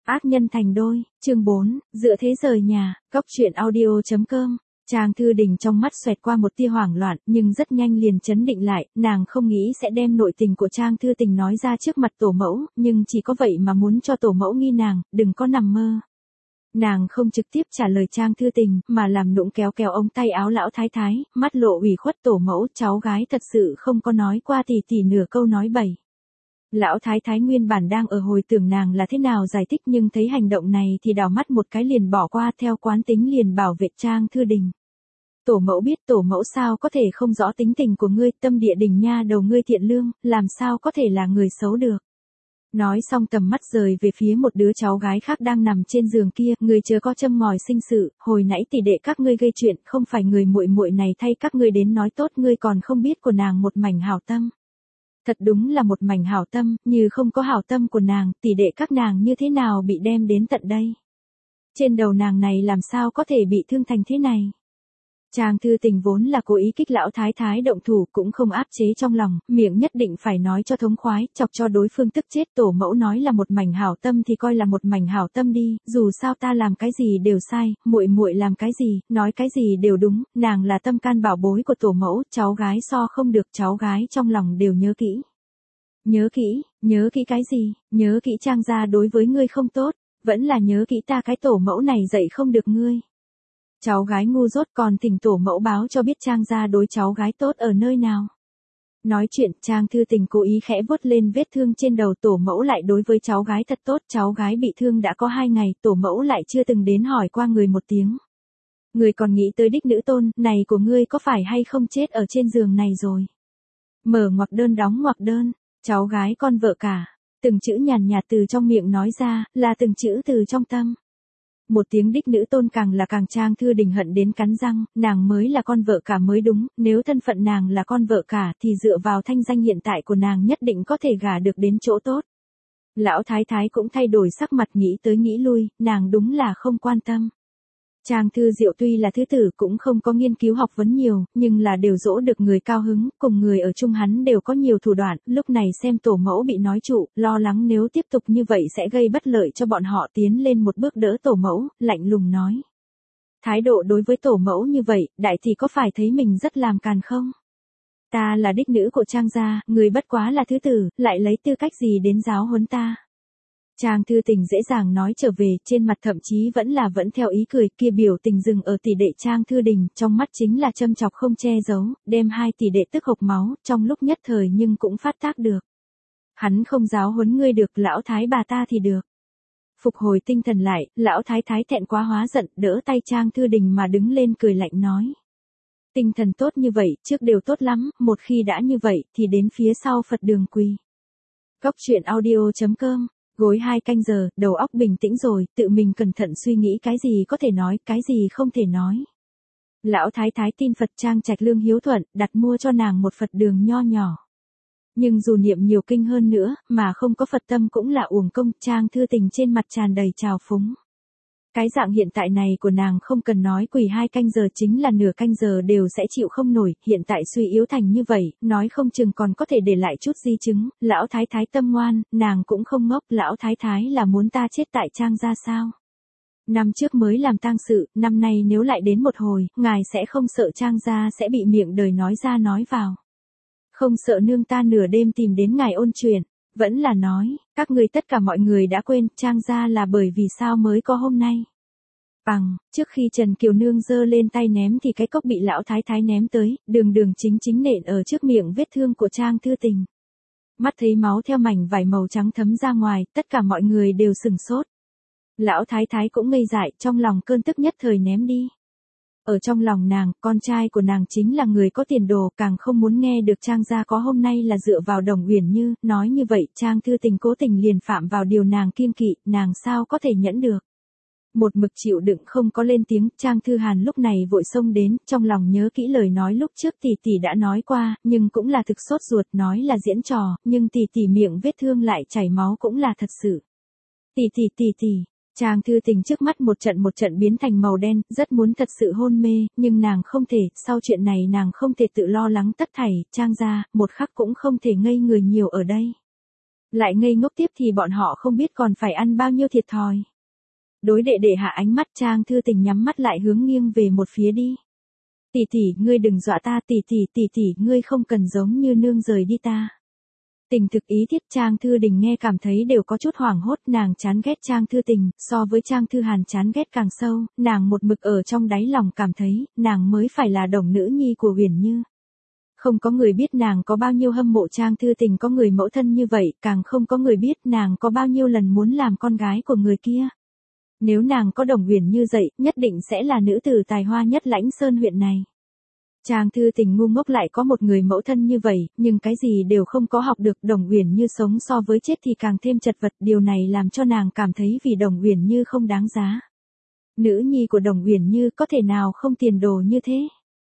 Ác nhân thành đôi, chương 4, dựa thế rời nhà, góc truyện audio.com. Trang Thư Đình trong mắt xoẹt qua một tia hoảng loạn, nhưng rất nhanh liền trấn định lại, nàng không nghĩ sẽ đem nội tình của Trang Thư Tình nói ra trước mặt tổ mẫu, nhưng chỉ có vậy mà muốn cho tổ mẫu nghi nàng, đừng có nằm mơ. Nàng không trực tiếp trả lời Trang Thư Tình, mà làm nũng kéo kéo ống tay áo lão thái thái, mắt lộ ủy khuất tổ mẫu, cháu gái thật sự không có nói qua tỷ tỷ nửa câu nói bậy. Lão thái thái nguyên bản đang ở hồi tưởng nàng là thế nào giải thích, nhưng thấy hành động này thì đảo mắt một cái liền bỏ qua, theo quán tính liền bảo vệ Trang Thư Đình. Tổ mẫu biết, tổ mẫu sao có thể không rõ tính tình của ngươi, tâm địa đình nha đầu ngươi thiện lương, làm sao có thể là người xấu được. Nói xong tầm mắt rời về phía một đứa cháu gái khác đang nằm trên giường kia, người chớ có châm ngòi sinh sự, hồi nãy tỷ đệ các ngươi gây chuyện, không phải người muội muội này thay các ngươi đến nói tốt, ngươi còn không biết của nàng một mảnh hảo tâm. Thật đúng là một mảnh hảo tâm, như không có hảo tâm của nàng, tỷ đệ các nàng như thế nào bị đem đến tận đây. Trên đầu nàng này làm sao có thể bị thương thành thế này. Trang Thư Tình vốn là cố ý kích lão thái thái động thủ, cũng không áp chế trong lòng, miệng nhất định phải nói cho thống khoái, chọc cho đối phương tức chết. Tổ mẫu nói là một mảnh hảo tâm thì coi là một mảnh hảo tâm đi, dù sao ta làm cái gì đều sai, muội muội làm cái gì, nói cái gì đều đúng, nàng là tâm can bảo bối của tổ mẫu, cháu gái so không được, cháu gái trong lòng đều nhớ kỹ. Nhớ kỹ cái gì, nhớ kỹ Trang gia đối với ngươi không tốt, vẫn là nhớ kỹ ta cái tổ mẫu này dạy không được ngươi. Cháu gái ngu dốt, còn thỉnh tổ mẫu báo cho biết Trang gia đối cháu gái tốt ở nơi nào. Nói chuyện, Trang Thư Tình cố ý khẽ vuốt lên vết thương trên đầu, tổ mẫu lại đối với cháu gái thật tốt, cháu gái bị thương đã có 2 ngày, tổ mẫu lại chưa từng đến hỏi qua người một tiếng. Người còn nghĩ tới đích nữ tôn, này của ngươi có phải hay không chết ở trên giường này rồi. Mở ngoặc đơn đóng ngoặc đơn, cháu gái con vợ cả, từng chữ nhàn nhạt từ trong miệng nói ra, là từng chữ từ trong tâm. Một tiếng đích nữ tôn càng là càng Trang Thư Đình hận đến cắn răng, nàng mới là con vợ cả mới đúng, nếu thân phận nàng là con vợ cả thì dựa vào thanh danh hiện tại của nàng nhất định có thể gả được đến chỗ tốt. Lão thái thái cũng thay đổi sắc mặt, nghĩ tới nghĩ lui, nàng đúng là không quan tâm. Trang Thư Diệu tuy là thứ tử cũng không có nghiên cứu học vấn nhiều, nhưng là đều dỗ được người cao hứng, cùng người ở chung hắn đều có nhiều thủ đoạn, lúc này xem tổ mẫu bị nói trụ, lo lắng nếu tiếp tục như vậy sẽ gây bất lợi cho bọn họ, tiến lên một bước đỡ tổ mẫu, lạnh lùng nói. Thái độ đối với tổ mẫu như vậy, đại thì có phải thấy mình rất làm càn không? Ta là đích nữ của Trang gia, người bất quá là thứ tử, lại lấy tư cách gì đến giáo huấn ta? Trang Thư Tình dễ dàng nói trở về, trên mặt thậm chí vẫn theo ý cười, kia biểu tình dừng ở tỷ đệ Trang Thư Đình, trong mắt chính là châm chọc không che giấu, đem 2 tỷ đệ tức hộc máu, trong lúc nhất thời nhưng cũng phát tác được. Hắn không giáo huấn ngươi được, lão thái bà ta thì được. Phục hồi tinh thần lại, lão thái thái thẹn quá hóa giận, đỡ tay Trang Thư Đình mà đứng lên cười lạnh nói. Tinh thần tốt như vậy, trước đều tốt lắm, một khi đã như vậy, thì đến phía sau Phật đường quỳ. Góc truyện audio.com. Gối 2 canh giờ, đầu óc bình tĩnh rồi, tự mình cẩn thận suy nghĩ cái gì có thể nói, cái gì không thể nói. Lão thái thái tin Phật, Trang Trạch Lương hiếu thuận, đặt mua cho nàng một Phật đường nho nhỏ. Nhưng dù niệm nhiều kinh hơn nữa, mà không có Phật tâm cũng là uổng công, Trang Thư Tình trên mặt tràn đầy trào phúng. Cái dạng hiện tại này của nàng không cần nói quỳ 2 canh giờ, chính là nửa canh giờ đều sẽ chịu không nổi, hiện tại suy yếu thành như vậy, nói không chừng còn có thể để lại chút di chứng. Lão thái thái tâm ngoan, nàng cũng không ngốc, lão thái thái là muốn ta chết tại Trang gia sao? Năm trước mới làm tang sự, năm nay nếu lại đến một hồi, ngài sẽ không sợ Trang gia sẽ bị miệng đời nói ra nói vào. Không sợ nương ta nửa đêm tìm đến ngài ôn chuyện. Vẫn là nói, các người tất cả mọi người đã quên, Trang gia là bởi vì sao mới có hôm nay. Trước khi Trần Kiều Nương giơ lên tay ném thì cái cốc bị lão thái thái ném tới, đường chính nện ở trước miệng vết thương của Trang Thư Tình. Mắt thấy máu theo mảnh vải màu trắng thấm ra ngoài, tất cả mọi người đều sửng sốt. Lão thái thái cũng ngây dại, trong lòng cơn tức nhất thời ném đi. Ở trong lòng nàng, con trai của nàng chính là người có tiền đồ, càng không muốn nghe được Trang gia có hôm nay là dựa vào Đồng Uyển Như, nói như vậy Trang Thư Tình cố tình liền phạm vào điều nàng kiêng kỵ, nàng sao có thể nhẫn được. Một mực chịu đựng không có lên tiếng, Trang Thư Hàn lúc này vội xông đến, trong lòng nhớ kỹ lời nói lúc trước tỷ tỷ đã nói qua, nhưng cũng là thực sốt ruột, nói là diễn trò, nhưng tỷ tỷ miệng vết thương lại chảy máu cũng là thật sự. Tỷ. Trang Thư Tình trước mắt một trận biến thành màu đen, rất muốn thật sự hôn mê, nhưng nàng không thể, sau chuyện này nàng không thể tự lo lắng tất thảy, Trang gia, một khắc cũng không thể ngây người nhiều ở đây. Lại ngây ngốc tiếp thì bọn họ không biết còn phải ăn bao nhiêu thiệt thòi. Đối đệ đệ hạ ánh mắt, Trang Thư Tình nhắm mắt lại hướng nghiêng về một phía đi. Tỷ tỷ, ngươi đừng dọa ta, tỷ tỷ, ngươi không cần giống như nương rời đi ta. Tình thực ý thiết, Trang Thư Đình nghe cảm thấy đều có chút hoảng hốt, nàng chán ghét Trang Thư Tình, so với Trang Thư Hàn chán ghét càng sâu, nàng một mực ở trong đáy lòng cảm thấy, nàng mới phải là đồng nữ nhi của Huyền Như. Không có người biết nàng có bao nhiêu hâm mộ Trang Thư Tình có người mẫu thân như vậy, càng không có người biết nàng có bao nhiêu lần muốn làm con gái của người kia. Nếu nàng có đồng Huyền Như vậy, nhất định sẽ là nữ tử tài hoa nhất Lãnh Sơn huyện này. Trang Thư Tình ngu ngốc lại có một người mẫu thân như vậy, nhưng cái gì đều không có học được, Đồng Uyển Như sống so với chết thì càng thêm chật vật, điều này làm cho nàng cảm thấy vì Đồng Uyển Như không đáng giá. Nữ nhi của Đồng Uyển Như có thể nào không tiền đồ như thế?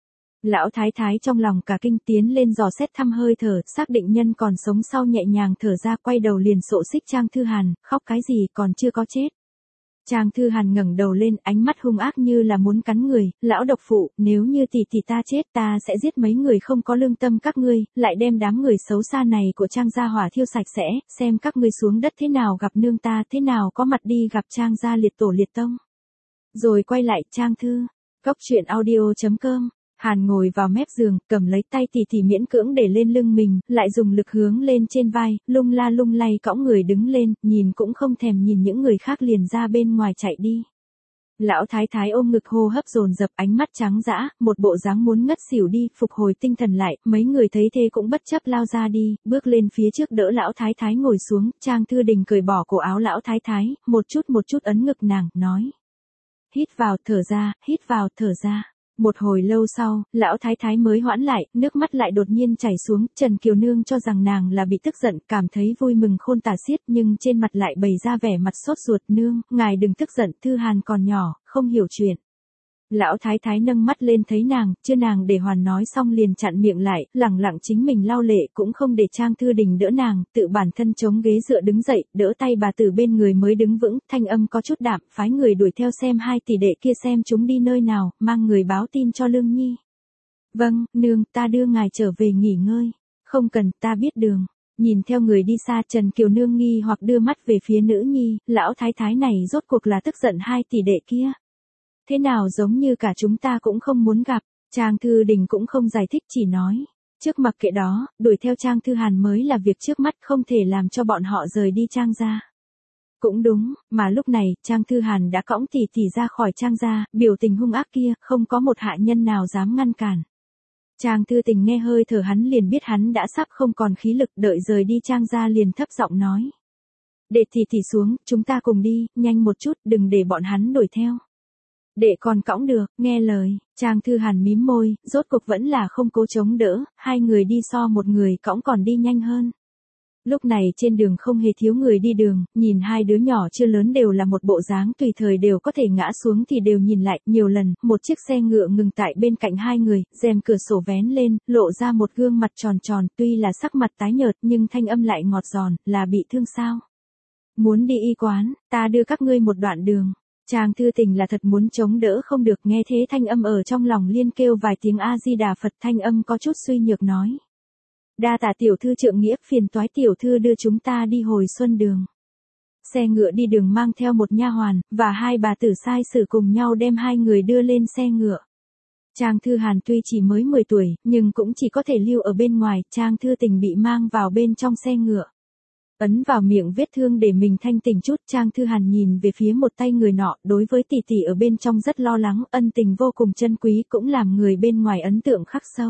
Lão thái thái trong lòng cả kinh, tiến lên dò xét thăm hơi thở, xác định nhân còn sống sau nhẹ nhàng thở ra, quay đầu liền xộ xích Trang Thư Hàn, khóc cái gì còn chưa có chết. Trang Thư Hàn ngẩng đầu lên, ánh mắt hung ác như là muốn cắn người, lão độc phụ, nếu như tỷ tỷ ta chết ta sẽ giết mấy người không có lương tâm các ngươi, lại đem đám người xấu xa này của Trang gia hỏa thiêu sạch sẽ, xem các ngươi xuống đất thế nào gặp nương ta, thế nào có mặt đi gặp Trang gia liệt tổ liệt tông. Rồi quay lại, Trang Thư, goctruyện.audio.com. Hàn ngồi vào mép giường, cầm lấy tay tỷ tỷ miễn cưỡng để lên lưng mình, lại dùng lực hướng lên trên vai, lung la lung lay cõng người đứng lên, nhìn cũng không thèm nhìn những người khác liền ra bên ngoài chạy đi. Lão thái thái ôm ngực hô hấp dồn dập, ánh mắt trắng dã, một bộ dáng muốn ngất xỉu đi, phục hồi tinh thần lại, mấy người thấy thế cũng bất chấp lao ra đi, bước lên phía trước đỡ lão thái thái ngồi xuống, Trang Thư Đình cởi bỏ cổ áo lão thái thái, một chút ấn ngực nàng, nói. Hít vào, thở ra, hít vào, thở ra. Một hồi lâu sau, lão thái thái mới hoãn lại, nước mắt lại đột nhiên chảy xuống, Trần Kiều Nương cho rằng nàng là bị tức giận, cảm thấy vui mừng khôn tả xiết, nhưng trên mặt lại bày ra vẻ mặt sốt ruột, nương, ngài đừng tức giận, Thư Hàn còn nhỏ, không hiểu chuyện. Lão thái thái nâng mắt lên thấy nàng, chưa nàng để hoàn nói xong liền chặn miệng lại, lẳng lặng chính mình lau lệ, cũng không để Trang Thư Đình đỡ nàng, tự bản thân chống ghế dựa đứng dậy, đỡ tay bà tử bên người mới đứng vững, thanh âm có chút đạm, phái người đuổi theo xem hai tỷ đệ kia xem chúng đi nơi nào, mang người báo tin cho Lương Nhi. Vâng, nương, ta đưa ngài trở về nghỉ ngơi. Không cần, ta biết đường. Nhìn theo người đi xa, Trần Kiều Nương nghi hoặc đưa mắt về phía nữ nhi, lão thái thái này rốt cuộc là tức giận hai tỷ đệ kia. Thế nào giống như cả chúng ta cũng không muốn gặp, Trang Thư Đình cũng không giải thích, chỉ nói. Trước mặc kệ đó, đuổi theo Trang Thư Hàn mới là việc trước mắt, không thể làm cho bọn họ rời đi Trang gia. Cũng đúng, mà lúc này, Trang Thư Hàn đã cõng tỷ tỷ ra khỏi Trang gia, biểu tình hung ác kia, không có một hạ nhân nào dám ngăn cản. Trang Thư Tình nghe hơi thở hắn liền biết hắn đã sắp không còn khí lực, đợi rời đi Trang gia liền thấp giọng nói. Để tỷ xuống, chúng ta cùng đi, nhanh một chút, đừng để bọn hắn đuổi theo. Đệ còn cõng được, nghe lời, Trang Thư Hàn mím môi, rốt cuộc vẫn là không cố chống đỡ, hai người đi so một người cõng còn đi nhanh hơn. Lúc này trên đường không hề thiếu người đi đường, nhìn hai đứa nhỏ chưa lớn đều là một bộ dáng tùy thời đều có thể ngã xuống thì đều nhìn lại, nhiều lần, một chiếc xe ngựa ngừng tại bên cạnh hai người, rèm cửa sổ vén lên, lộ ra một gương mặt tròn tròn, tuy là sắc mặt tái nhợt nhưng thanh âm lại ngọt giòn, là bị thương sao? Muốn đi y quán, ta đưa các ngươi một đoạn đường. Trang Thư Tình là thật muốn chống đỡ không được, nghe thế thanh âm ở trong lòng liên kêu vài tiếng A-di-đà Phật, thanh âm có chút suy nhược nói. Đa tạ tiểu thư trượng nghĩa, phiền toái tiểu thư đưa chúng ta đi hồi xuân đường. Xe ngựa đi đường mang theo một nha hoàn, và hai bà tử sai sử cùng nhau đem hai người đưa lên xe ngựa. Trang Thư Hàn tuy chỉ mới 10 tuổi, nhưng cũng chỉ có thể lưu ở bên ngoài, Trang Thư Tình bị mang vào bên trong xe ngựa. Ấn vào miệng vết thương để mình thanh tỉnh chút, Trang Thư Hàn nhìn về phía một tay người nọ, đối với tỷ tỷ ở bên trong rất lo lắng, ân tình vô cùng chân quý, cũng làm người bên ngoài ấn tượng khắc sâu.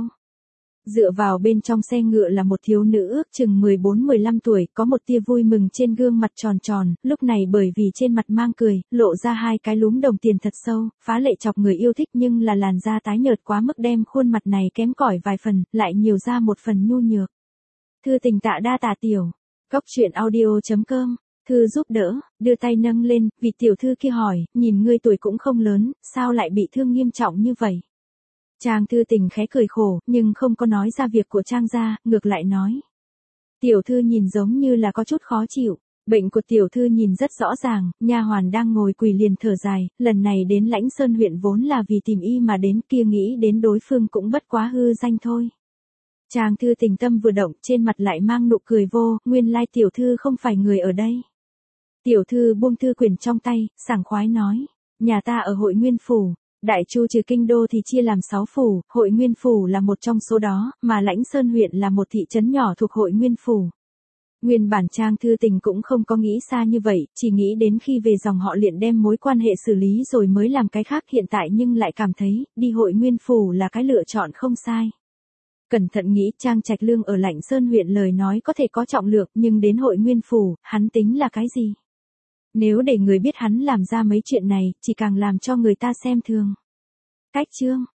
Dựa vào bên trong xe ngựa là một thiếu nữ ước chừng 14-15 tuổi, có một tia vui mừng trên gương mặt tròn tròn, lúc này bởi vì trên mặt mang cười, lộ ra hai cái lúm đồng tiền thật sâu, phá lệ chọc người yêu thích, nhưng là làn da tái nhợt quá mức đem khuôn mặt này kém cỏi vài phần, lại nhiều ra một phần nhu nhược. Thư Tình tạ đa tạ tiểu. Goctruyện.audio.com. Thư giúp đỡ, đưa tay nâng lên, vị tiểu thư kia hỏi, nhìn ngươi tuổi cũng không lớn, sao lại bị thương nghiêm trọng như vậy? Trang Thư Tình khẽ cười khổ, nhưng không có nói ra việc của Trang gia, ngược lại nói. Tiểu thư nhìn giống như là có chút khó chịu, bệnh của tiểu thư nhìn rất rõ ràng, nha hoàn đang ngồi quỳ liền thở dài, lần này đến Lãnh Sơn huyện vốn là vì tìm y mà đến, kia nghĩ đến đối phương cũng bất quá hư danh thôi. Trang Thư Tình tâm vừa động, trên mặt lại mang nụ cười vô, nguyên lai tiểu thư không phải người ở đây. Tiểu thư buông thư quyển trong tay, sảng khoái nói, nhà ta ở Hội Nguyên Phủ, Đại Chu trừ kinh đô thì chia làm 6 phủ, Hội Nguyên Phủ là một trong số đó, mà Lãnh Sơn huyện là một thị trấn nhỏ thuộc Hội Nguyên Phủ. Nguyên bản Trang Thư Tình cũng không có nghĩ xa như vậy, chỉ nghĩ đến khi về dòng họ liền đem mối quan hệ xử lý rồi mới làm cái khác, hiện tại nhưng lại cảm thấy, đi Hội Nguyên Phủ là cái lựa chọn không sai. Cẩn thận nghĩ, Trang Trạch Lương ở Lãnh Sơn huyện lời nói có thể có trọng lượng, nhưng đến Hội Nguyên Phủ, hắn tính là cái gì? Nếu để người biết hắn làm ra mấy chuyện này, chỉ càng làm cho người ta xem thường. Cách chương